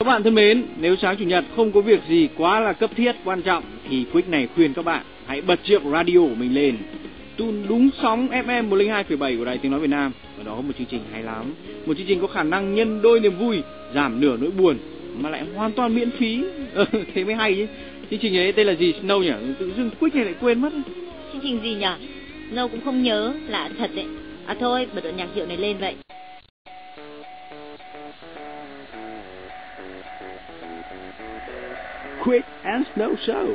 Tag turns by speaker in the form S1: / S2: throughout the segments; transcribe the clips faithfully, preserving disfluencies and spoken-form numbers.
S1: Các bạn thân mến, nếu sáng chủ nhật không có việc gì quá là cấp thiết quan trọng thì Quick này khuyên các bạn hãy bật chiếc radio của mình lên, tune đúng sóng ép em một không hai phẩy bảy của Đài Tiếng Nói Việt Nam. Ở đó có một chương trình hay lắm, một chương trình có khả năng nhân đôi niềm vui, giảm nửa nỗi buồn mà lại hoàn toàn miễn phí. Ừ, thế mới hay chứ. Chương trình ấy tên là gì Snow nhỉ? Tự dưng Quick này lại quên mất.
S2: Chương trình gì nhỉ? Snow cũng không nhớ, lạ thật đấy. À thôi, bật đoạn nhạc hiệu này lên vậy.
S1: Quick and Snow Show.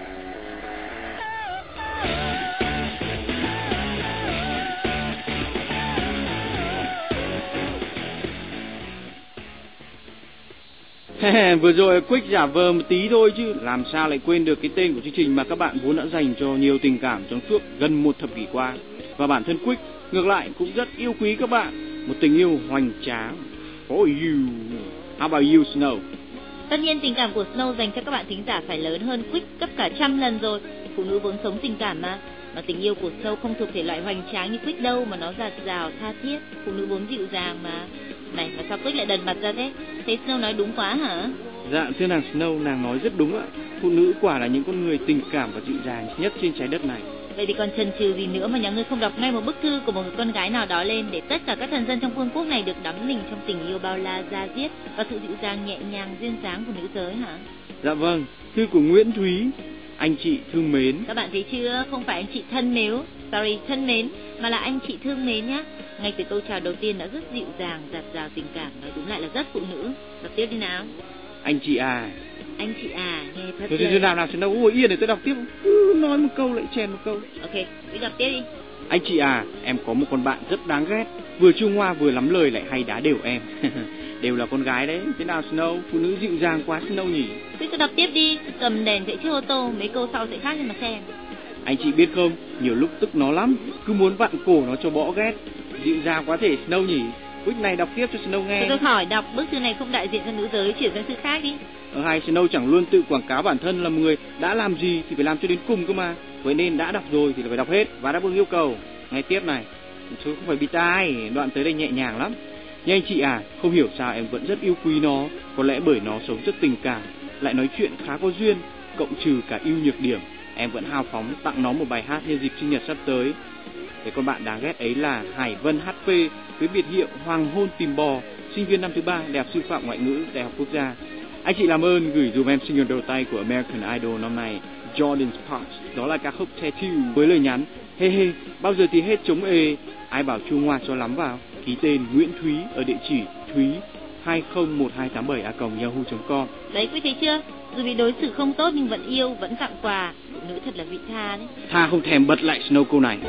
S1: Vừa rồi Quick giả vờ một tí thôi chứ làm sao lại quên được cái tên của chương trình mà các bạn vốn đã dành cho nhiều tình cảm trong suốt gần một thập kỷ qua. Và bản thân Quick ngược lại cũng rất yêu quý các bạn, một tình yêu hoành tráng. For you. How about you, Snow?
S2: Tất nhiên tình cảm của Snow dành cho các bạn thính giả phải lớn hơn Quick gấp cả trăm lần rồi. Phụ nữ vốn sống tình cảm mà. Mà tình yêu của Snow không thuộc thể loại hoành tráng như Quick đâu, mà nó dạt dào tha thiết. Phụ nữ vốn dịu dàng mà. Này, mà sao Quick lại đần mặt ra thế? Thế Snow nói đúng quá hả?
S1: Dạ, thưa nàng Snow, nàng nói rất đúng ạ. Phụ nữ quả là những con người tình cảm và dịu dàng nhất trên trái đất này.
S2: Vậy thì còn chần chừ gì nữa mà nhà ngươi không đọc ngay một bức thư của một người con gái nào đó lên, để tất cả các thần dân trong vương quốc này được đắm mình trong tình yêu bao la da diết và sự dịu dàng nhẹ nhàng duyên dáng của nữ giới hả?
S1: Dạ vâng, thư của Nguyễn Thúy. Anh chị thương mến.
S2: Các bạn thấy chưa, không phải anh chị thân mến, sorry, thân mến, mà là anh chị thương mến nhá. Ngay từ câu chào đầu tiên đã rất dịu dàng, dạt dào tình cảm, nói đúng lại là rất phụ nữ. Đọc tiếp đi nào.
S1: Anh chị à.
S2: Anh chị à, nghe thật
S1: Thôi thôi nào nào, đâu ngồi yên để tôi đọc tiếp. Cứ nói một câu lại chèn một câu.
S2: Ok, cứ đọc tiếp đi.
S1: Anh chị à, em có một con bạn rất đáng ghét, vừa trung hoa vừa lắm lời lại hay đá đều em. Đều là con gái đấy. Thế nào Snow, phụ nữ dịu dàng quá Snow nhỉ?
S2: Cứ cứ đọc tiếp đi, cầm đèn chạy chiếc ô tô, mấy câu sau sẽ khác cho mà xem.
S1: Anh chị biết không, nhiều lúc tức nó lắm, cứ muốn vặn cổ nó cho bỏ ghét. Dịu dàng quá thể Snow nhỉ? Quick này đọc tiếp cho Snow nghe.
S2: Tôi hỏi đọc bức thư này không đại diện cho nữ giới, chuyển sang thư khác đi.
S1: Ở hai Snow chẳng luôn tự quảng cáo bản thân là một người đã làm gì thì phải làm cho đến cùng cơ mà. Vậy nên đã đọc rồi thì phải đọc hết và đáp ứng yêu cầu. Nghe tiếp này, chứ không phải bị tai, đoạn tới đây nhẹ nhàng lắm. Nhưng anh chị à, không hiểu sao em vẫn rất yêu quý nó. Có lẽ bởi nó sống rất tình cảm, lại nói chuyện khá có duyên, cộng trừ cả ưu nhược điểm, em vẫn hào phóng tặng nó một bài hát nhân dịp sinh nhật sắp tới. Cái con bạn đáng ghét ấy là Hải Vân hát pê với biệt hiệu Hoàng hôn tìm bò, sinh viên năm thứ ba Đại học Sư phạm Ngoại ngữ Đại học Quốc gia. Anh chị làm ơn gửi dùm em single đầu tay của American Idol năm nay, Jordan Sparks, đó là ca khúc Tattoo, với lời nhắn: Hê hê, bao giờ thì hết chống ê, ai bảo chua ngoa cho lắm vào. Ký tên Nguyễn Thúy ở địa chỉ thúy hai không một hai tám bảy a còng yahoo chấm com.
S2: Đấy, quý thấy chưa? Dù bị đối xử không tốt nhưng vẫn yêu, vẫn tặng quà. Phụ nữ thật là vị tha đấy.
S1: Tha không thèm bật lại Snow câu này.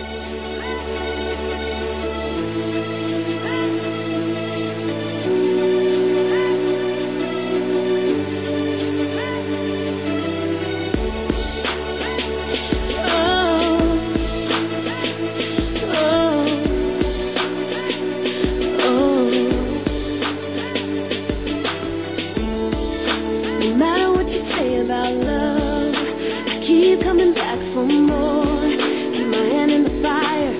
S3: Coming back for more. Keep my hand in the fire.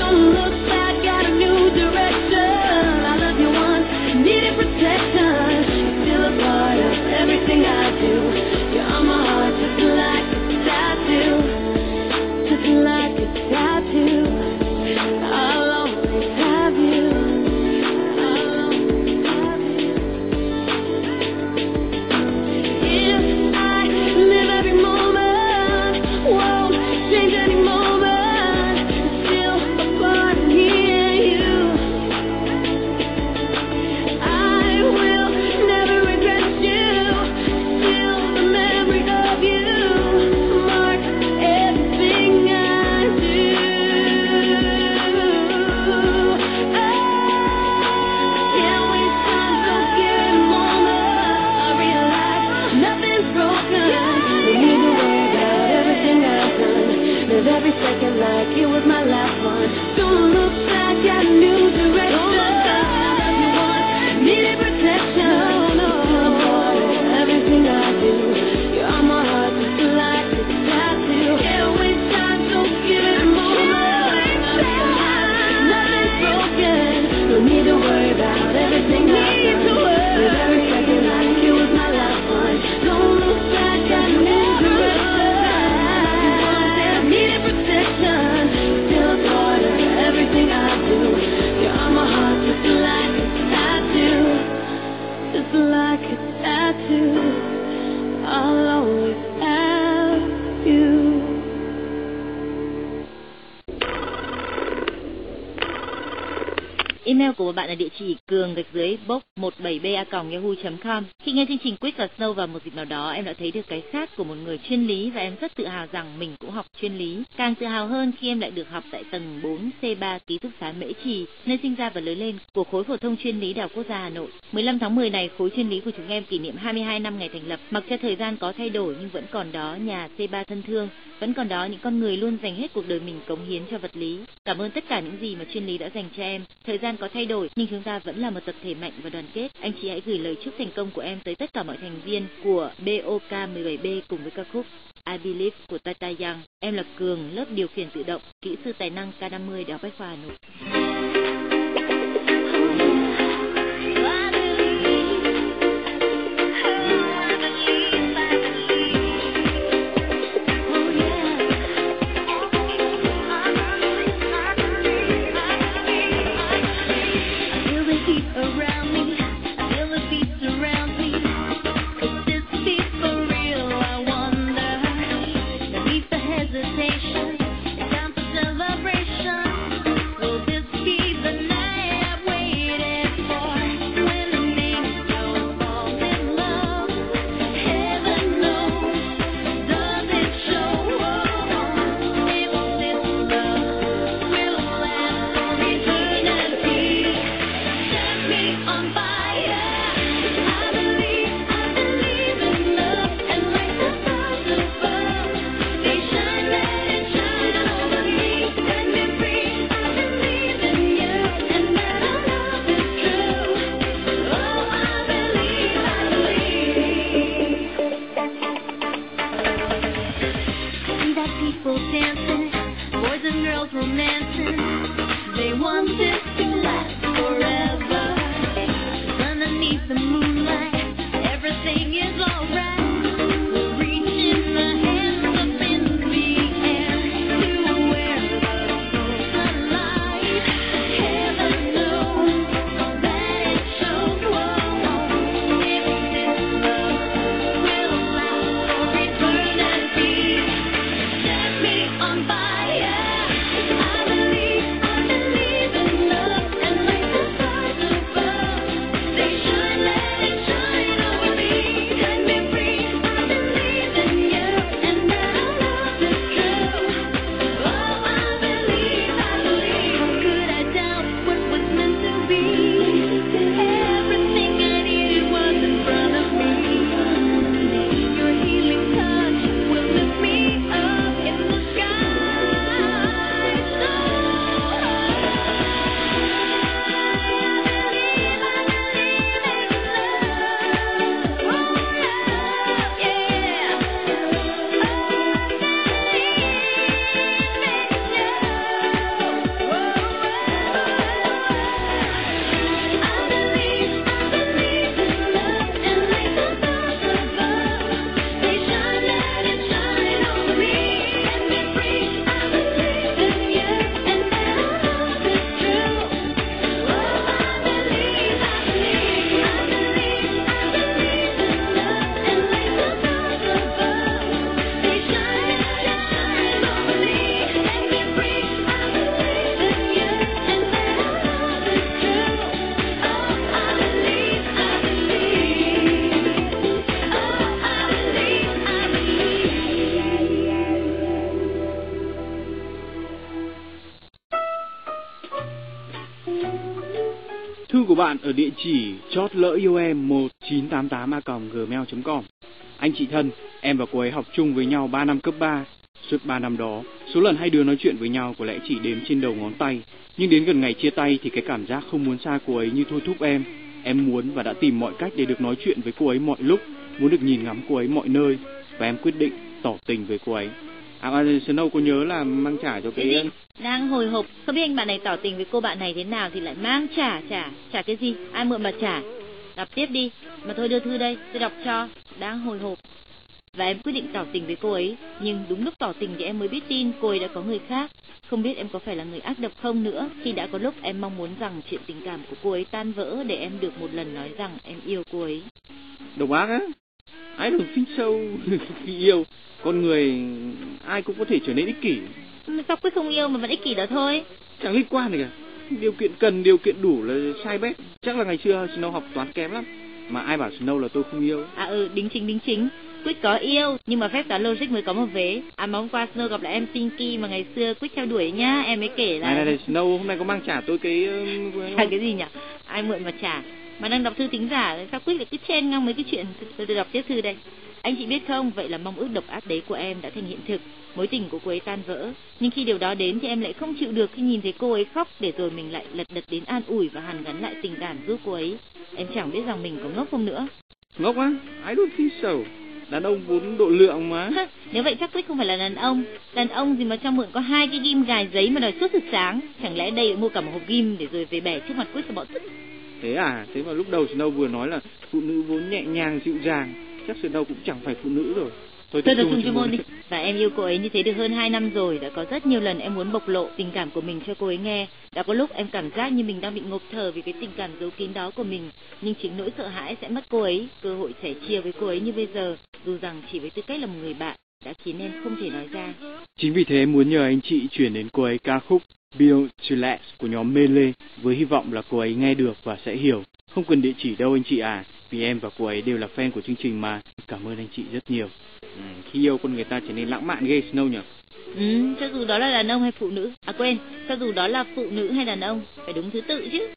S3: Don't look back, got a new direction. I love you once, needed protection. You're still a part of everything I do. You're on my heart just like a tattoo. Just like a tattoo. I'll always have you. I'll always have you. If I live every moment, won't change any moment, still a part of me and you. I will never regret you. Still the memory of you marks everything I do. Can't waste time, don't get a moment. I realize nothing's broken. Don't need to worry about everything I've done. Live every second like it was my last one. Don't look back, got a new direction. Don't look back, I love you once, needed protection. No, no, everything I do, you're on my heart just like a tattoo. Can't waste time, don't give it a moment. I realize nothing's broken. Don't need to worry about everything I've done. Live every second like it was my last one. Don't look back, got a new direction. Needed protection. Still a part of everything I do. You're on my heart just like a tattoo. Just like a tattoo. I'll always have you.
S2: Email của một bạn là địa chỉ cường gạch dưới box một bảy b a còng yahoo chấm com. Khi nghe chương trình Quick và Snow vào một dịp nào đó, em đã thấy được cái khác của một người chuyên lý và em rất tự hào rằng mình cũng học chuyên lý. Càng tự hào hơn khi em lại được học tại tầng bốn C ba ký túc xá Mễ Trì, nơi sinh ra và lớn lên của khối phổ thông chuyên lý Đại học Quốc gia Hà Nội. mười lăm tháng mười này, khối chuyên lý của chúng em kỷ niệm hai mươi hai năm ngày thành lập. Mặc cho thời gian có thay đổi nhưng vẫn còn đó nhà C ba thân thương, vẫn còn đó những con người luôn dành hết cuộc đời mình cống hiến cho vật lý. Cảm ơn tất cả những gì mà chuyên lý đã dành cho em. Thời gian có thay đổi nhưng chúng ta vẫn là một tập thể mạnh và đoàn kết. Anh chị hãy gửi lời chúc thành công của em tới tất cả mọi thành viên của B O K mười bảy B cùng với ca khúc I Believe của Tata Young. Em là Cường, lớp điều khiển tự động, kỹ sư tài năng K năm mươi Đại học Bách khoa Hà Nội.
S3: Hesitation, it's time for celebration. Will this
S1: Thư của bạn ở địa chỉ chót lỡ yêu em một chín tám tám a còng gmail chấm com. Anh chị thân, em và cô ấy học chung với nhau ba năm cấp ba. Suốt ba năm đó, số lần hai đứa nói chuyện với nhau có lẽ chỉ đếm trên đầu ngón tay. Nhưng đến gần ngày chia tay thì cái cảm giác không muốn xa cô ấy như thôi thúc em. Em muốn và đã tìm mọi cách để được nói chuyện với cô ấy mọi lúc, muốn được nhìn ngắm cô ấy mọi nơi. Và em quyết định tỏ tình với cô ấy. À, à Snow có nhớ là mang trả cho cái...
S2: cái đang hồi hộp, không biết anh bạn này tỏ tình với cô bạn này thế nào thì lại mang trả, trả, trả cái gì? Ai mượn mà trả? Đọc tiếp đi, mà thôi đưa thư đây, tôi đọc cho, đang hồi hộp. Và em quyết định tỏ tình với cô ấy, nhưng đúng lúc tỏ tình thì em mới biết tin cô ấy đã có người khác. Không biết em có phải là người ác độc không nữa, khi đã có lúc em mong muốn rằng chuyện tình cảm của cô ấy tan vỡ để em được một lần nói rằng em yêu cô ấy.
S1: Độc ác á? I don't think so. Khi yêu, con người ai cũng có thể trở nên ích kỷ.
S2: Sao Quyết không yêu mà vẫn ích kỷ đó thôi?
S1: Chẳng liên quan gì cả. Điều kiện cần, điều kiện đủ là sai bét. Chắc là ngày xưa Snow học toán kém lắm. Mà ai bảo Snow là tôi không yêu?
S2: À ừ, đính chính, đính chính. Quyết có yêu, nhưng mà phép toán logic mới có một vế. À mà hôm qua Snow gặp lại em Pinky mà ngày xưa Quyết theo đuổi nhá, em mới kể là...
S1: Này này này, Snow hôm nay có mang trả tôi cái...
S2: Trả cái gì nhỉ? Ai mượn mà trả? Mà đang đọc thư thính giả, sao Quyết lại cứ chen ngang mấy cái chuyện? Tôi, tôi đọc tiếp thư đây. Anh chị biết không, vậy là mong ước độc ác đấy của em đã thành hiện thực. Mối tình của cô ấy tan vỡ. Nhưng khi điều đó đến thì em lại không chịu được khi nhìn thấy cô ấy khóc, để rồi mình lại lật đật đến an ủi và hàn gắn lại tình cảm giúp cô ấy. Em chẳng biết rằng mình có ngốc không nữa.
S1: Ngốc á? I don't think so. Đàn ông vốn độ lượng mà.
S2: Nếu vậy chắc Quyết không phải là đàn ông. Đàn ông gì mà cho mượn có hai cái ghim gài giấy mà đòi suốt từ sáng. Chẳng lẽ đây mua cả một hộp ghim để rồi về bẻ trước mặt Quyết cho bọn tức.
S1: Thế à? Thế mà lúc đầu Snow vừa nói là phụ nữ vốn nhẹ nhàng dịu dàng, chắc Snow cũng chẳng phải phụ nữ rồi.
S2: Thôi tôi dùng chuyên môn đi. Và em yêu cô ấy như thế được hơn hai năm rồi. Đã có rất nhiều lần em muốn bộc lộ tình cảm của mình cho cô ấy nghe. Đã có lúc em cảm giác như mình đang bị ngộp thở vì cái tình cảm giấu kín đó của mình. Nhưng chính nỗi sợ hãi sẽ mất cô ấy, cơ hội sẻ chia với cô ấy như bây giờ, dù rằng chỉ với tư cách là một người bạn, đã khiến em không thể nói ra.
S1: Chính vì thế em muốn nhờ anh chị chuyển đến cô ấy ca khúc Build to Last của nhóm Melee, với hy vọng là cô ấy nghe được và sẽ hiểu. Không cần địa chỉ đâu anh chị à, vì em và cô ấy đều là fan của chương trình mà. Cảm ơn anh chị rất nhiều. Ừ, khi yêu con người ta trở nên lãng mạn ghê Snow nhỉ?
S2: Ừ, cho dù đó là đàn ông hay phụ nữ. À quên, cho dù đó là phụ nữ hay đàn ông, phải đúng thứ tự chứ.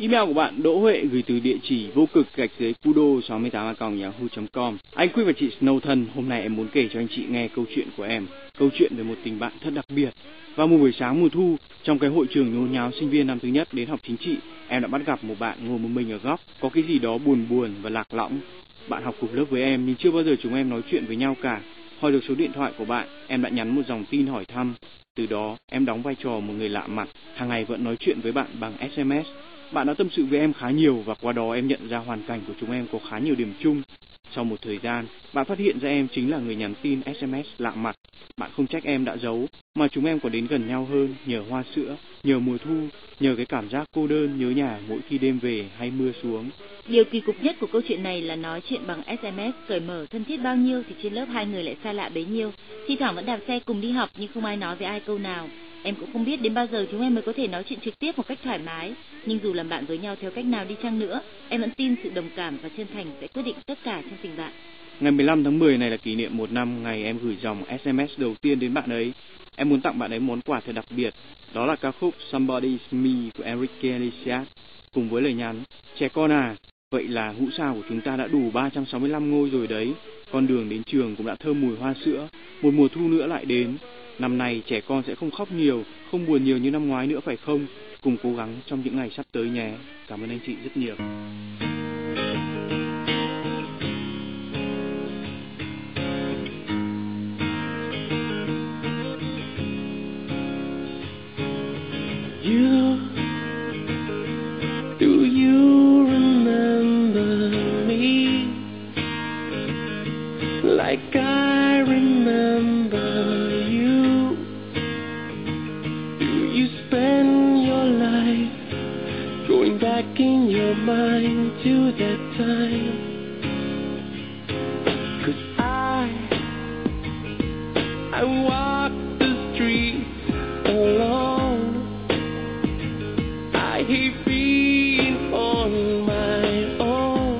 S1: Email của bạn Đỗ Huệ gửi từ địa chỉ vô cực gạch dưới kudo sáu mươi tám a còng yahoo chấm com. Anh Quick và chị Snow thân, hôm nay em muốn kể cho anh chị nghe câu chuyện của em, câu chuyện về một tình bạn thật đặc biệt. Vào một buổi sáng mùa thu, trong cái hội trường nhốn nháo sinh viên năm thứ nhất đến học chính trị, em đã bắt gặp một bạn ngồi một mình ở góc, có cái gì đó buồn buồn và lạc lõng. Bạn học cùng lớp với em nhưng chưa bao giờ chúng em nói chuyện với nhau cả. Hỏi được số điện thoại của bạn, em đã nhắn một dòng tin hỏi thăm. Từ đó, em đóng vai trò một người lạ mặt, hàng ngày vẫn nói chuyện với bạn bằng ét em ét. Bạn đã tâm sự với em khá nhiều và qua đó em nhận ra hoàn cảnh của chúng em có khá nhiều điểm chung. Sau một thời gian, bạn phát hiện ra em chính là người nhắn tin ét em ét lạ mặt. Bạn không trách em đã giấu, mà chúng em còn đến gần nhau hơn nhờ hoa sữa, nhờ mùa thu, nhờ cái cảm giác cô đơn nhớ nhà mỗi khi đêm về hay mưa xuống.
S2: Điều kỳ cục nhất của câu chuyện này là nói chuyện bằng ét em ét cởi mở thân thiết bao nhiêu thì trên lớp hai người lại xa lạ bấy nhiêu. Thi thoảng vẫn đạp xe cùng đi học nhưng không ai nói với ai câu nào. Em cũng không biết đến bao giờ chúng em mới có thể nói chuyện trực tiếp một cách thoải mái. Nhưng dù làm bạn với nhau theo cách nào đi chăng nữa, em vẫn tin sự đồng cảm và chân thành sẽ quyết định tất cả trong tình bạn.
S1: Ngày mười lăm tháng mười này là kỷ niệm một năm ngày em gửi dòng ét em ét đầu tiên đến bạn ấy. Em muốn tặng bạn ấy món quà thật đặc biệt. Đó là ca khúc Somebody's Me của Enrique Iglesias cùng với lời nhắn: trẻ con à, vậy là ngũ sao của chúng ta đã đủ ba trăm sáu mươi lăm ngôi rồi đấy. Con đường đến trường cũng đã thơm mùi hoa sữa. Một mùa thu nữa lại đến. Năm nay trẻ con sẽ không khóc nhiều, không buồn nhiều như năm ngoái nữa phải không? Cùng cố gắng trong những ngày sắp tới nhé. Cảm ơn anh chị rất nhiều.
S3: You, do you remember me like I remember you? Do you spend your life going back in your mind to that time? 'Cause I, I walk the streets alone. I hate being on my own,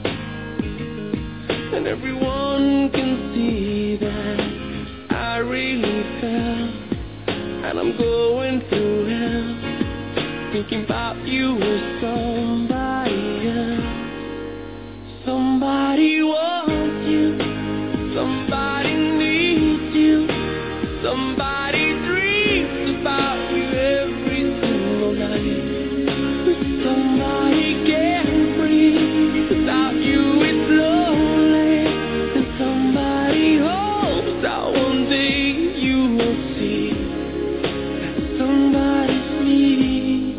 S3: and everyone can see that I really fell, and I'm going through hell, thinking about you or somebody else. Somebody wants you, somebody needs you, somebody dreams about you every single night. Somebody can't breathe without you, it's lonely. And somebody hopes that one day you will see that somebody's me,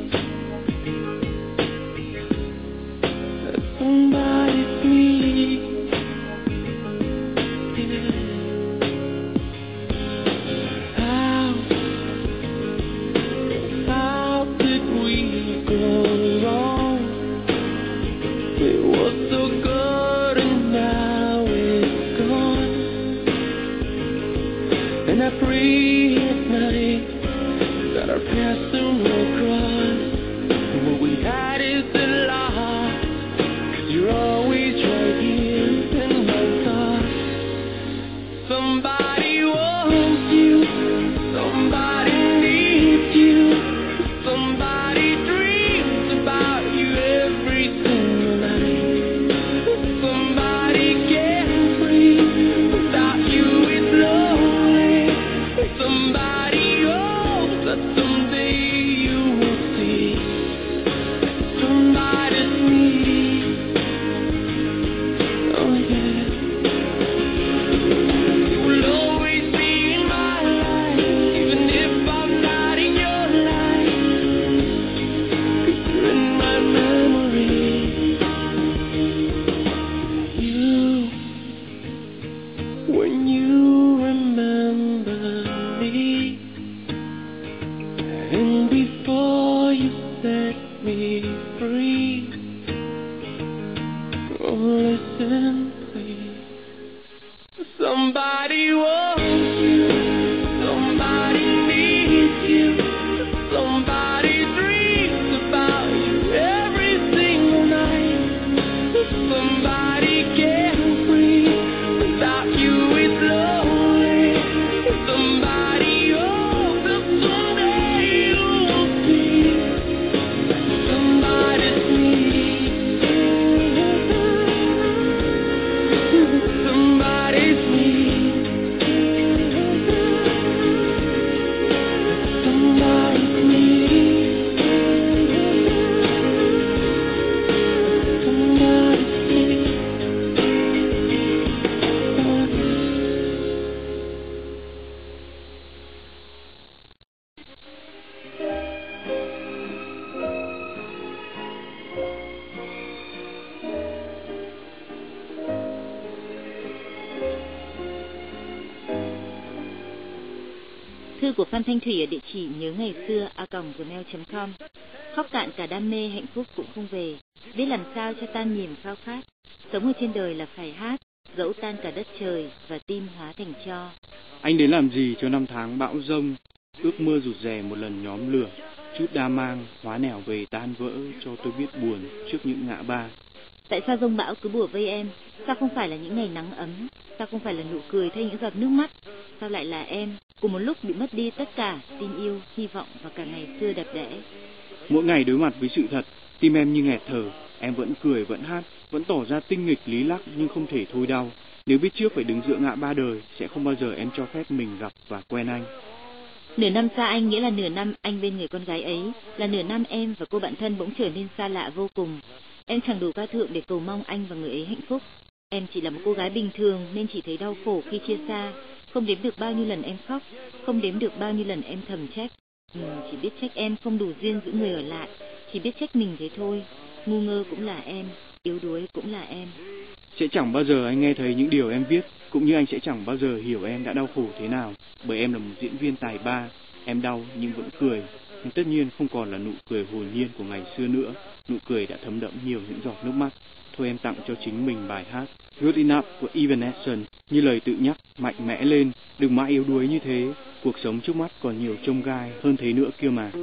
S3: that somebody's me. Yeah. How, how did we go wrong? It was so good and now it's gone. And I pray at night that our paths soon will cross. And what we had is a loss, 'cause you're always right here in my thoughts. Somebody wants you, somebody needs you, somebody dreams about you every single night. Somebody can't breathe without you, it's lonely. Somebody hopes that someday you will see that somebody's me. Oh yeah. You will always be in my life, even if I'm not in your life. 'Cause you're in my memory. You, when you remember me, and before you set me free, oh listen please. Somebody wants you, somebody needs you, somebody dreams about you every single night. Somebody can't breathe without you, it's lonely. Somebody hopes that someday you will see that somebody's
S2: thư của Phan Thanh Thủy ở địa chỉ nhớ ngày xưa a còng gmail chấm com. Khóc cạn cả đam mê hạnh phúc cũng không về, biết làm sao cho tan niềm khao khát. Sống ở trên đời là phải hát, dẫu tan cả đất trời và tim hóa thành tro.
S1: Anh đến làm gì cho năm tháng bão giông, ước mơ rụt rè một lần nhóm lửa, chút đa mang hóa nẻo về tan vỡ cho tôi biết buồn trước những ngã ba.
S2: Tại sao giông bão cứ bủa vây em? Sao không phải là những ngày nắng ấm? Sao không phải là nụ cười thay những giọt nước mắt? Sao lại là em, cùng một lúc bị mất đi tất cả, tin yêu, hy vọng và cả ngày xưa đẹp đẽ?
S1: Mỗi ngày đối mặt với sự thật, tim em như nghẹt thở, em vẫn cười, vẫn hát, vẫn tỏ ra tinh nghịch lý lắc nhưng không thể thôi đau. Nếu biết trước phải đứng giữa ngã ba đời, sẽ không bao giờ em cho phép mình gặp và quen anh.
S2: Nửa năm xa anh nghĩa là nửa năm anh bên người con gái ấy, là nửa năm em và cô bạn thân bỗng trở nên xa lạ vô cùng. Em chẳng đủ ca thượng để cầu mong anh và người ấy hạnh phúc. Em chỉ là một cô gái bình thường nên chỉ thấy đau khổ khi chia xa. Không đếm được bao nhiêu lần em khóc, không đếm được bao nhiêu lần em thầm trách. Ừ, chỉ biết trách em không đủ duyên giữ người ở lại, chỉ biết trách mình thế thôi. Ngu ngơ cũng là em, yếu đuối cũng là em.
S1: Sẽ chẳng bao giờ anh nghe thấy những điều em viết, cũng như anh sẽ chẳng bao giờ hiểu em đã đau khổ thế nào, bởi em là một diễn viên tài ba. Em đau nhưng vẫn cười, nhưng tất nhiên không còn là nụ cười hồn nhiên của ngày xưa nữa. Nụ cười đã thấm đẫm nhiều những giọt nước mắt. Thôi em tặng cho chính mình bài hát Good Enough của Evanescence như lời tự nhắc, mạnh mẽ lên, đừng mãi yếu đuối như thế. Cuộc sống trước mắt còn nhiều chông gai hơn thế nữa kia mà.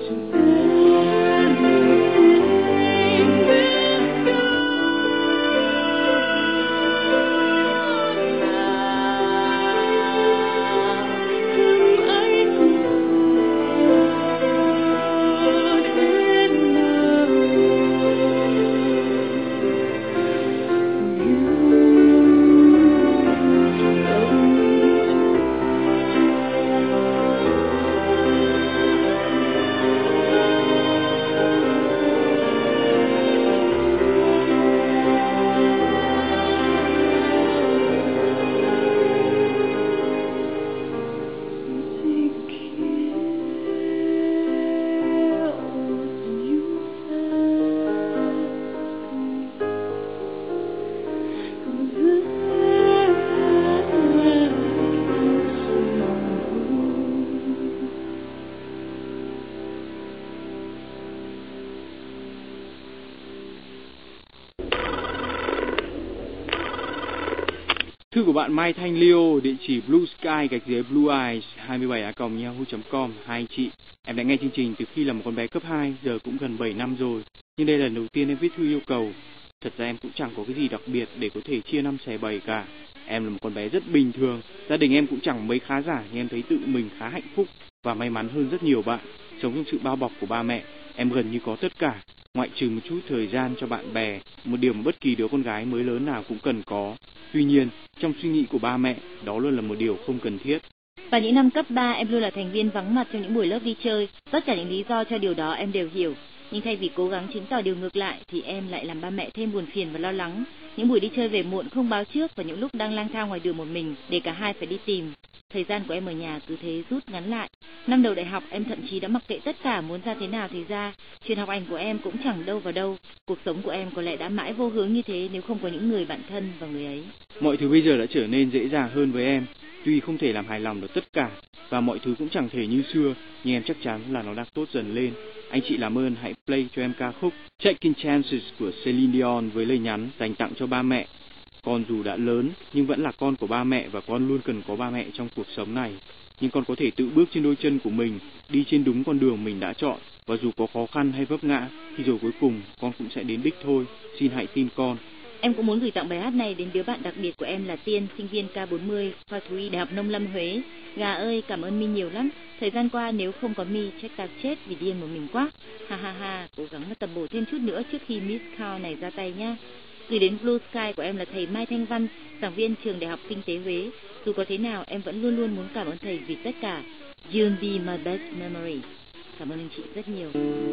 S1: Thư của bạn Mai Thanh Leo, địa chỉ blue sky gạch dưới blue eyes hai mươi bảy a còng yahoo chấm com. Hai anh chị, em đã nghe chương trình từ khi là một con bé cấp hai, giờ cũng gần bảy năm rồi. Nhưng đây là lần đầu tiên em viết thư yêu cầu. Thật ra em cũng chẳng có cái gì đặc biệt để có thể chia năm xẻ bảy cả. Em là một con bé rất bình thường, gia đình em cũng chẳng mấy khá giả, nhưng em thấy tự mình khá hạnh phúc và may mắn hơn rất nhiều bạn. Sống trong sự bao bọc của ba mẹ, em gần như có tất cả, ngoại trừ một chút thời gian cho bạn bè, một điều mà bất kỳ đứa con gái mới lớn nào cũng cần có. Tuy nhiên, trong suy nghĩ của ba mẹ, đó luôn là một điều không cần thiết.
S2: Vào những năm cấp ba, em luôn là thành viên vắng mặt trong những buổi lớp đi chơi. Tất cả những lý do cho điều đó em đều hiểu. Nhưng thay vì cố gắng chứng tỏ điều ngược lại, thì em lại làm ba mẹ thêm buồn phiền và lo lắng. Những buổi đi chơi về muộn không báo trước và những lúc đang lang thang ngoài đường một mình để cả hai phải đi tìm. Thời gian của em ở nhà cứ thế rút ngắn lại. Năm đầu đại học, em thậm chí đã mặc kệ tất cả, muốn ra thế nào thì ra. Chuyện học hành của em cũng chẳng đâu vào đâu. Cuộc sống của em có lẽ đã mãi vô hướng như thế nếu không có những người bạn thân và người ấy.
S1: Mọi thứ bây giờ đã trở nên dễ dàng hơn với em. Tuy không thể làm hài lòng được tất cả và mọi thứ cũng chẳng thể như xưa, nhưng em chắc chắn là nó đang tốt dần lên. Anh chị làm ơn hãy play cho em ca khúc Taking Chances của Celine Dion với lời nhắn dành tặng cho ba mẹ. Con dù đã lớn nhưng vẫn là con của ba mẹ và con luôn cần có ba mẹ trong cuộc sống này. Nhưng con có thể tự bước trên đôi chân của mình, đi trên đúng con đường mình đã chọn. Và dù có khó khăn hay vấp ngã thì rồi cuối cùng con cũng sẽ đến đích thôi. Xin hãy tin con.
S2: Em cũng muốn gửi tặng bài hát này đến đứa bạn đặc biệt của em là Tiên, sinh viên K bốn mươi, khoa thú y Đại học Nông Lâm Huế. Gà ơi, cảm ơn My nhiều lắm. Thời gian qua nếu không có My, chắc tao chết vì điên một mình quá. Ha ha ha, cố gắng mà tập bổ thêm chút nữa trước khi Miss Cow này ra tay nhá. Gửi đến Blue Sky của em là thầy Mai Thanh Văn, giảng viên trường Đại học Kinh tế Huế. Dù có thế nào, em vẫn luôn luôn muốn cảm ơn thầy vì tất cả. You'll be my best memory. Cảm ơn anh chị rất nhiều.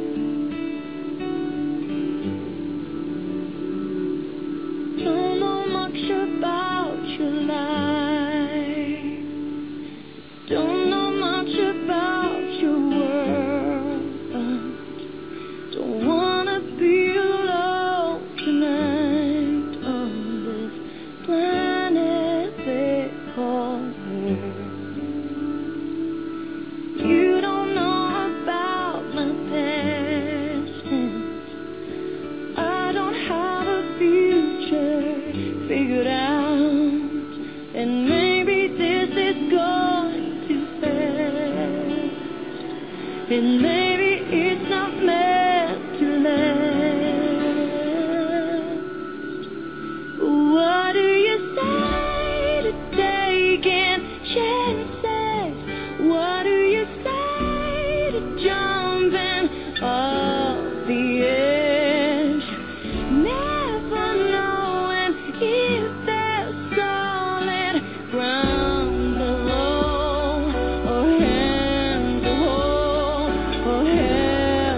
S3: Don't know much about your life. Don't know much about your world, but don't wanna be alone tonight on this planet they call Earth. You don't know about my past, and I don't have a future figured out, and maybe this is going too fast, and maybe it's not meant to last. What do you say to taking chances? What do you say to jumping off the edge? Never knowing if there's solid ground below, or hands to hold, or heaven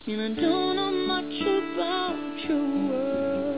S3: and I don't know much about your world.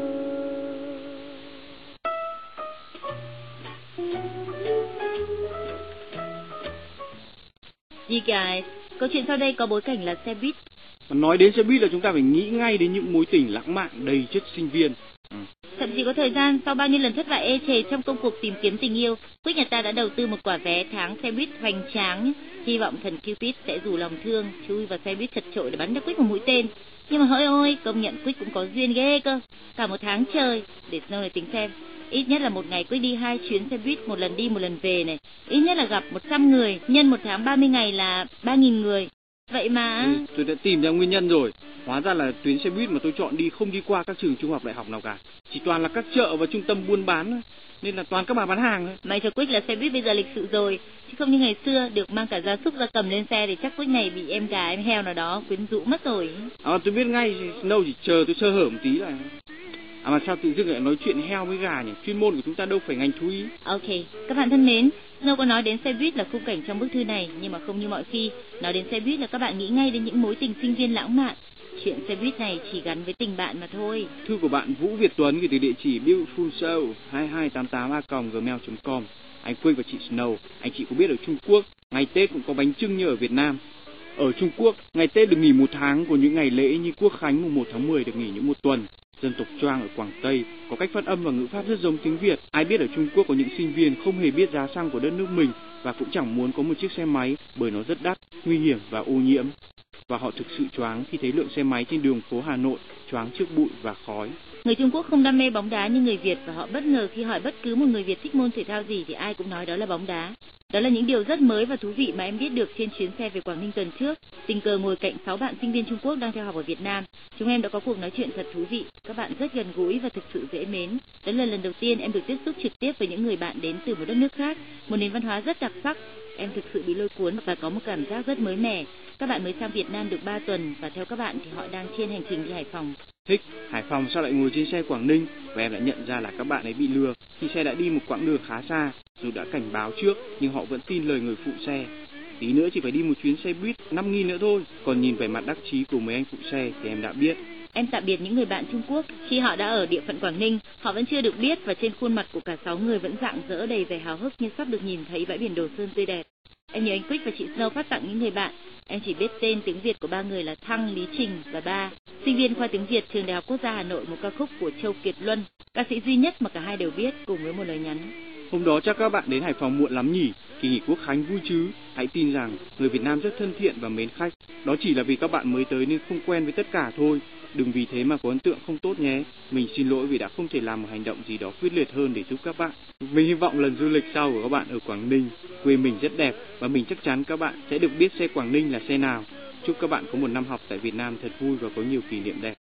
S2: You guys, câu chuyện sau đây có bối cảnh là xe buýt.
S1: Mà nói đến xe buýt là chúng ta phải nghĩ ngay đến những mối tình lãng mạn đầy chất sinh viên. Ừ.
S2: Thậm chí có thời gian sau bao nhiêu lần thất bại ê chề trong công cuộc tìm kiếm tình yêu, Quick nhà ta đã đầu tư một quả vé tháng xe buýt hoành tráng, hy vọng thần Cupid sẽ rủ lòng thương chui vào xe buýt chật chội để bắn cho Quick một mũi tên. Nhưng mà hỡi ôi, công nhận Quick cũng có duyên ghê cơ. Cả một tháng trời, để Snow này tính xem, ít nhất là một ngày Quick đi hai chuyến xe buýt, một lần đi một lần về này, ít nhất là gặp một trăm người, nhân một tháng ba mươi ngày là ba nghìn người. Vậy mà
S1: ừ, tôi đã tìm ra nguyên nhân rồi. Hóa ra là tuyến xe buýt mà tôi chọn đi không đi qua các trường trung học đại học nào cả, chỉ toàn là các chợ và trung tâm buôn bán thôi. Nên là toàn các bà bán hàng thôi.
S2: May cho Quick là xe buýt bây giờ lịch sự rồi, chứ không như ngày xưa được mang cả gia súc gia cầm lên xe thì chắc Quick này bị em gà em heo nào đó quyến rũ mất rồi.
S1: À, tôi biết ngay, Snow chỉ chờ tôi sơ hở một tí là. À mà sao tự dưng lại nói chuyện heo với gà nhỉ? Chuyên môn của chúng ta đâu phải ngành thú y.
S2: Ok, các bạn thân mến, Snow có nói đến xe buýt là khung cảnh trong bức thư này, nhưng mà không như mọi khi, nói đến xe buýt là các bạn nghĩ ngay đến những mối tình sinh viên lãng mạn. Chuyện xe buýt này chỉ gắn với tình bạn mà thôi.
S1: Thư của bạn Vũ Việt Tuấn gửi từ địa chỉ beautiful show hai hai tám tám a còng gmail chấm com. Anh Quick và chị Snow, anh chị có biết ở Trung Quốc, ngày Tết cũng có bánh chưng như ở Việt Nam. Ở Trung Quốc, ngày Tết được nghỉ một tháng, của những ngày lễ như Quốc khánh mùng một tháng mười được nghỉ những một tuần. Dân tộc Choang ở Quảng Tây có cách phát âm và ngữ pháp rất giống tiếng Việt. Ai biết ở Trung Quốc có những sinh viên không hề biết giá xăng của đất nước mình và cũng chẳng muốn có một chiếc xe máy bởi nó rất đắt, nguy hiểm và ô nhiễm. Và họ thực sự choáng khi thấy lượng xe máy trên đường phố Hà Nội, choáng trước bụi và khói.
S2: Người Trung Quốc không đam mê bóng đá như người Việt và họ bất ngờ khi hỏi bất cứ một người Việt thích môn thể thao gì thì ai cũng nói đó là bóng đá. Đó là những điều rất mới và thú vị mà em biết được trên chuyến xe về Quảng Ninh tuần trước. Tình cờ ngồi cạnh sáu bạn sinh viên Trung Quốc đang theo học ở Việt Nam. Chúng em đã có cuộc nói chuyện thật thú vị. Các bạn rất gần gũi và thực sự dễ mến. Đó là lần đầu tiên em được tiếp xúc trực tiếp với những người bạn đến từ một đất nước khác, một nền văn hóa rất đặc sắc. Em thực sự bị lôi cuốn và có một cảm giác rất mới mẻ. Các bạn mới sang Việt Nam được ba tuần và theo các bạn thì họ đang trên hành trình đi Hải Phòng.
S1: Thích, Hải Phòng sao lại ngồi trên xe Quảng Ninh? Và em đã nhận ra là các bạn ấy bị lừa khi xe đã đi một quãng đường khá xa. Dù đã cảnh báo trước nhưng họ vẫn tin lời người phụ xe. Tí nữa chỉ phải đi một chuyến xe buýt năm nghìn nữa thôi. Còn nhìn vẻ mặt đắc chí của mấy anh phụ xe thì em đã biết.
S2: Em tạm biệt những người bạn Trung Quốc. Khi họ đã ở địa phận Quảng Ninh, họ vẫn chưa được biết và trên khuôn mặt của cả sáu người vẫn rạng rỡ đầy vẻ háo hức như sắp được nhìn thấy bãi biển Đồ Sơn tươi đẹp. Em nhớ anh Quick và chị Snow phát tặng những người bạn. Em chỉ biết tên tiếng Việt của ba người là Thăng, Lý Trình và Ba. Sinh viên khoa tiếng Việt trường Đại học Quốc gia Hà Nội, một ca khúc của Châu Kiệt Luân, ca sĩ duy nhất mà cả hai đều biết, cùng với một lời nhắn.
S1: Hôm đó chắc các bạn đến Hải Phòng muộn lắm nhỉ? Kỳ nghỉ Quốc khánh vui chứ? Hãy tin rằng người Việt Nam rất thân thiện và mến khách. Đó chỉ là vì các bạn mới tới nên không quen với tất cả thôi. Đừng vì thế mà có ấn tượng không tốt nhé. Mình xin lỗi vì đã không thể làm một hành động gì đó quyết liệt hơn để giúp các bạn. Mình hy vọng lần du lịch sau của các bạn ở Quảng Ninh, quê mình rất đẹp và mình chắc chắn các bạn sẽ được biết xe Quảng Ninh là xe nào. Chúc các bạn có một năm học tại Việt Nam thật vui và có nhiều kỷ niệm đẹp.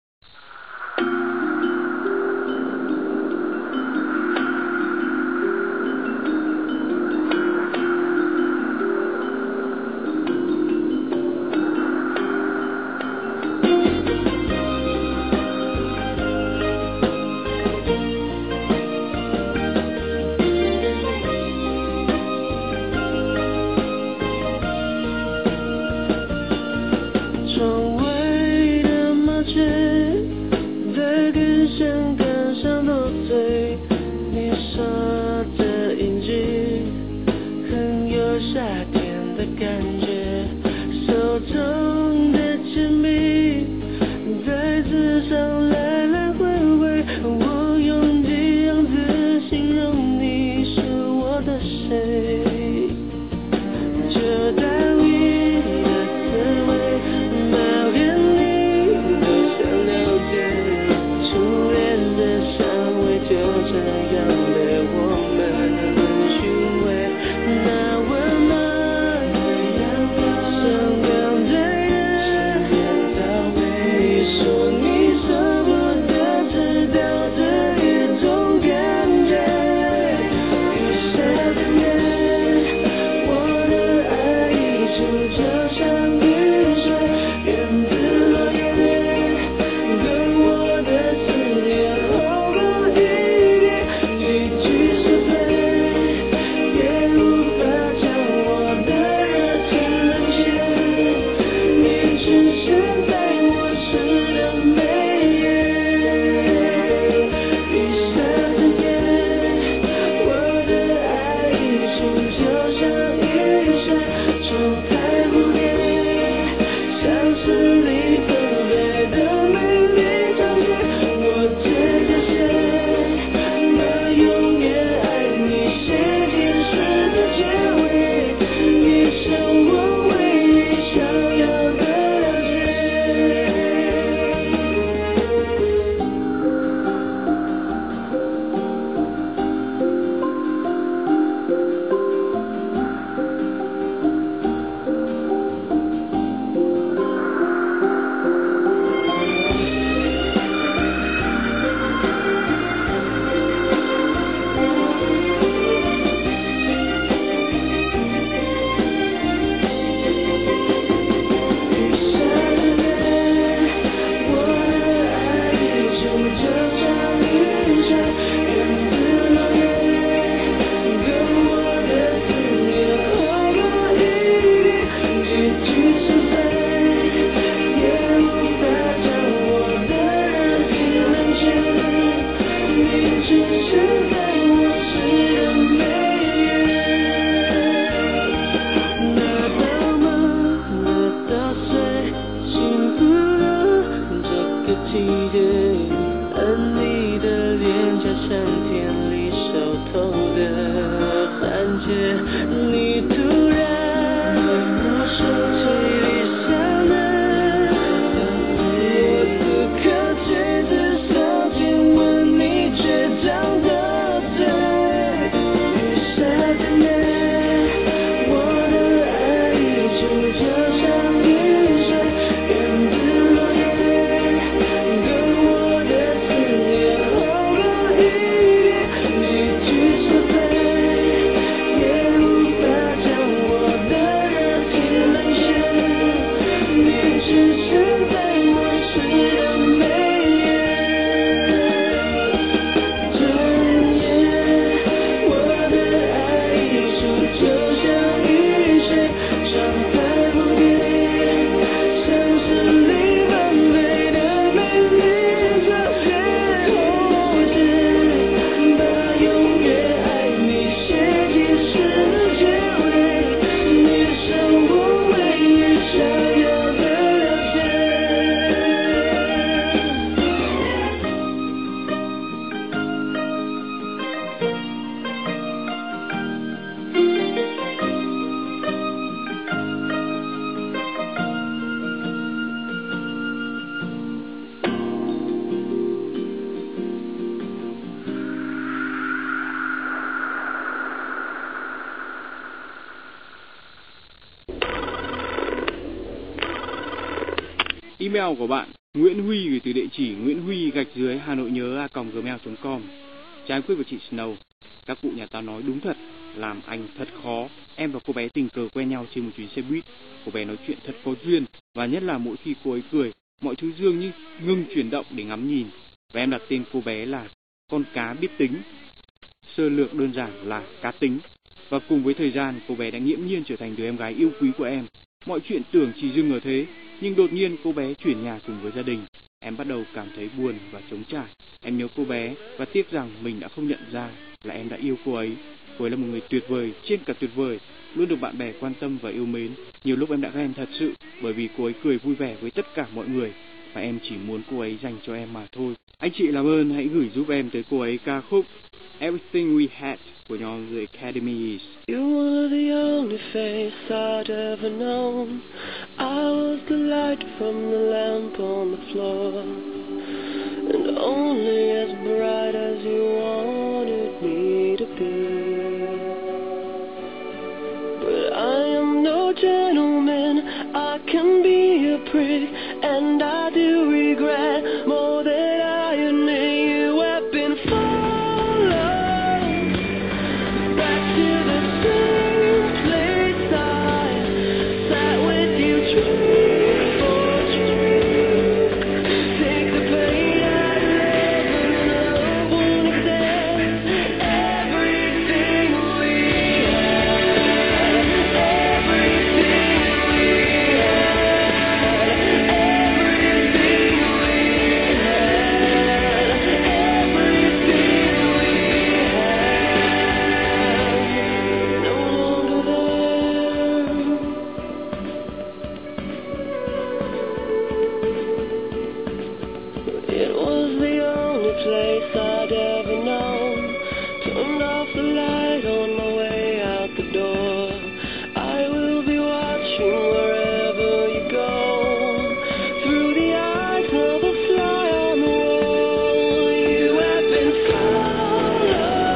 S3: Hãy subscribe cho kênh Ghiền Mì Gõ để không bỏ lỡ 记得和你的脸颊像田里熟透的感觉，你突然拿手机里想的，我此刻却只想亲吻你倔强的嘴，雨下的夜，我的爱溢出就像雨水，源自落叶，跟我的思念划过一页，几句说碎，也无法将我的热情冷却，你只存在我世的每夜。转眼，我的爱溢出就像雨水，长在蝴蝶，像是你完美的美丽照片，我是把永远爱你写进世界里，你是我唯一想要的了解。
S1: Email của bạn Nguyễn Huy gửi từ địa chỉ Nguyễn Huy gạch dưới Hà Nội nhớ a còng gmail chấm com. Trái quyết của chị Snow, các cụ nhà ta nói đúng thật, làm anh thật khó. Em và cô bé tình cờ quen nhau trên một chuyến xe buýt. Cô bé nói chuyện thật có duyên, và nhất là mỗi khi cô ấy cười, mọi thứ dường như ngừng chuyển động để ngắm nhìn. Và em đặt tên cô bé là con cá biết tính, sơ lược đơn giản là cá tính. Và cùng với thời gian, cô bé đã nghiễm nhiên trở thành đứa em gái yêu quý của em. Mọi chuyện tưởng chỉ dừng ở thế, nhưng đột nhiên cô bé chuyển nhà cùng với gia đình. Em bắt đầu cảm thấy buồn và trống trải. Em nhớ cô bé và tiếc rằng mình đã không nhận ra là em đã yêu cô ấy. Cô ấy là một người tuyệt vời, trên cả tuyệt vời, luôn được bạn bè quan tâm và yêu mến. Nhiều lúc em đã ghen thật sự, bởi vì cô ấy cười vui vẻ với tất cả mọi người, và em chỉ muốn cô ấy dành cho em mà thôi. Anh chị làm ơn hãy gửi giúp em tới cô ấy ca khúc Everything We Had của nhóm The Academies.
S3: You were the only face I'd ever known. I was the light from the lamp on the floor, and only as bright as you wanted me to be. But I am no gentleman, I can be a prick, and I do regret more that I admit you have been followed back to the same place I sat with you dream for dream. Take the pain out of love and love won't accept everything we had, everything we had, everything we had, everything we had, no longer there. It was the only place I'd ever known. Turned off the light on my way out the door. I will be watching wherever you go. Through the eyes of a fly on the wall, you have been followed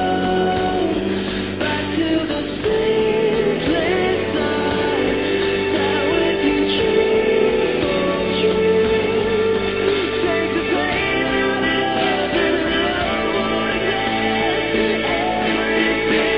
S3: back to the same place I sat with you dream for dream. Take the pain out of love and love won't accept everything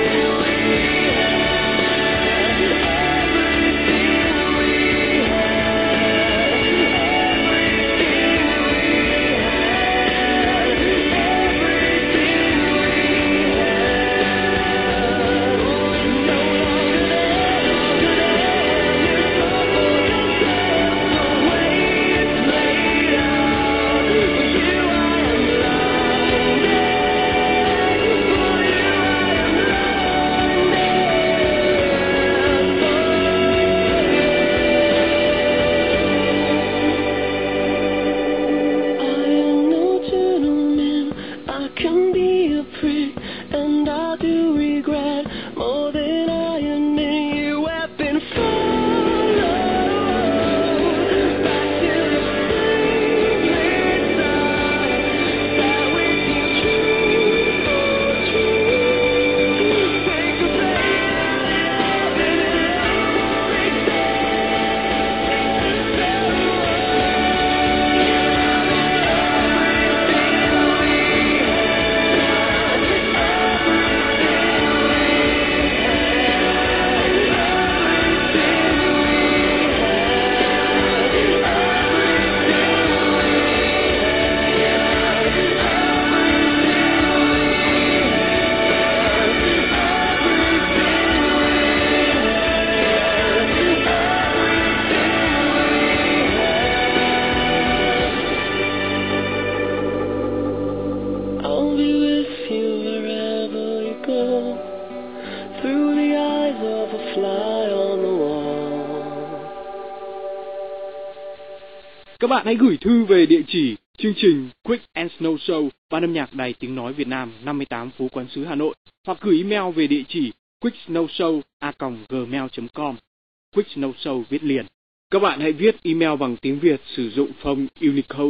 S1: Các bạn hãy gửi thư về địa chỉ chương trình Quick and Snow Show, ban âm nhạc Đài Tiếng Nói Việt Nam, năm mươi tám Phố Quán Sứ, Hà Nội, hoặc gửi email về địa chỉ quicksnowshow a còng gmail chấm com. Quick Snow Show viết liền. Các bạn hãy viết email bằng tiếng Việt sử dụng phông Unicode.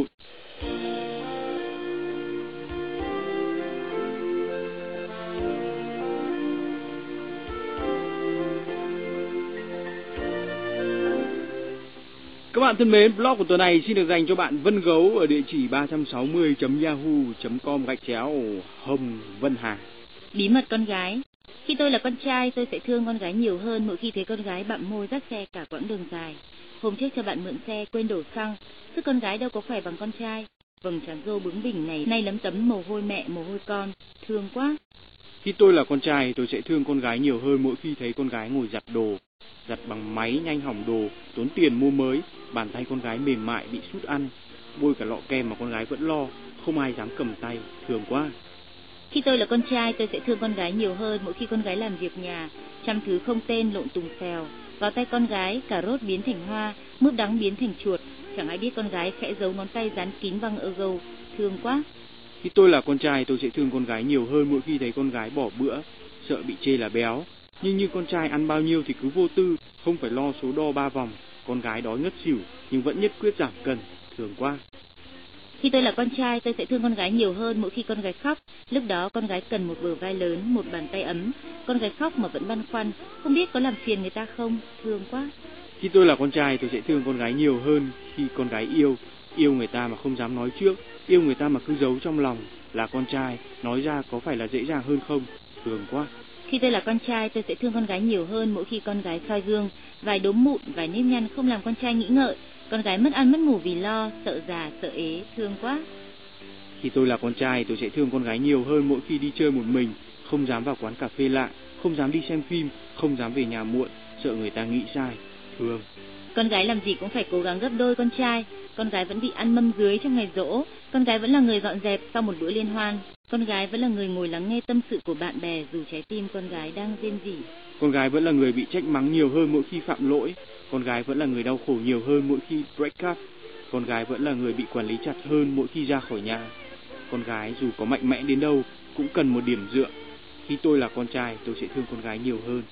S1: Các bạn thân mến, blog của tuần này xin được dành cho bạn Vân Gấu ở địa chỉ ba trăm sáu mươi chấm yahoo chấm com gạch chéo Hồng Vân Hà.
S2: Bí mật con gái. Khi tôi là con trai, tôi sẽ thương con gái nhiều hơn mỗi khi thấy con gái bặm môi dắt xe cả quãng đường dài. Hôm trước cho bạn mượn xe, quên đổ xăng, sức con gái đâu có khỏe bằng con trai. Vầng trán rô bướng bỉnh này nay lấm tấm mồ hôi mẹ, mồ hôi con, thương quá.
S1: Khi tôi là con trai, tôi sẽ thương con gái nhiều hơn mỗi khi thấy con gái ngồi giặt đồ. Giặt bằng máy nhanh hỏng đồ, tốn tiền mua mới, bàn tay con gái mềm mại bị sút ăn, bôi cả lọ kem mà con gái vẫn lo, không ai dám cầm tay, thương quá.
S2: Khi tôi là con trai, tôi sẽ thương con gái nhiều hơn mỗi khi con gái làm việc nhà, trăm thứ không tên lộn tùng xèo. Vào tay con gái, cà rốt biến thành hoa, mướp đắng biến thành chuột, chẳng ai biết con gái khẽ giấu ngón tay dán kín băng ơ gâu, thương quá.
S1: Khi tôi là con trai, tôi sẽ thương con gái nhiều hơn mỗi khi thấy con gái bỏ bữa, sợ bị chê là béo. Nhưng như con trai ăn bao nhiêu thì cứ vô tư, không phải lo số đo ba vòng. Con gái đói ngất xỉu nhưng vẫn nhất quyết giảm cân, thương quá.
S2: Khi tôi là con trai, tôi sẽ thương con gái nhiều hơn mỗi khi con gái khóc. Lúc đó con gái cần một bờ vai lớn, một bàn tay ấm. Con gái khóc mà vẫn băn khoăn, không biết có làm phiền người ta không, thương quá.
S1: Khi tôi là con trai, tôi sẽ thương con gái nhiều hơn khi con gái yêu. Yêu người ta mà không dám nói trước, yêu người ta mà cứ giấu trong lòng. Là con trai, nói ra có phải là dễ dàng hơn không, thương quá.
S2: Khi tôi là con trai, tôi sẽ thương con gái nhiều hơn mỗi khi con gái soi gương. Vài đốm mụn, vài nếp nhăn không làm con trai nghĩ ngợi. Con gái mất ăn mất ngủ vì lo, sợ già, sợ ế, thương quá.
S1: Khi tôi là con trai, tôi sẽ thương con gái nhiều hơn mỗi khi đi chơi một mình, không dám vào quán cà phê lạ, không dám đi xem phim, không dám về nhà muộn, sợ người ta nghĩ sai, thương.
S2: Con gái làm gì cũng phải cố gắng gấp đôi con trai. Con gái vẫn bị ăn mâm dưới trong ngày giỗ. Con gái vẫn là người dọn dẹp sau một bữa liên hoan. Con gái vẫn là người ngồi lắng nghe tâm sự của bạn bè dù trái tim con gái đang rên rỉ.
S1: Con gái vẫn là người bị trách mắng nhiều hơn mỗi khi phạm lỗi. Con gái vẫn là người đau khổ nhiều hơn mỗi khi break up. Con gái vẫn là người bị quản lý chặt hơn mỗi khi ra khỏi nhà. Con gái dù có mạnh mẽ đến đâu cũng cần một điểm dựa. Khi tôi là con trai, tôi sẽ thương con gái nhiều hơn.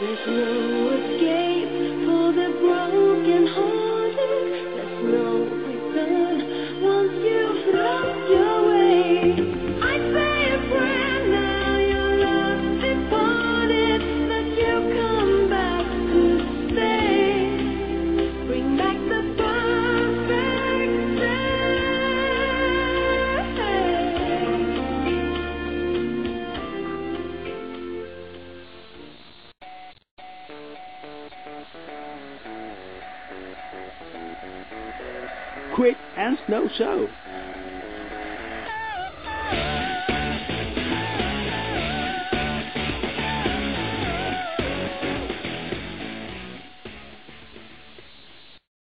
S3: There's no escape for the broken hearted. There's no return once you've lost your way. I say a prayer now your love departed, that you come back to stay. Bring back the perfect day.
S4: Quick and Snow Show.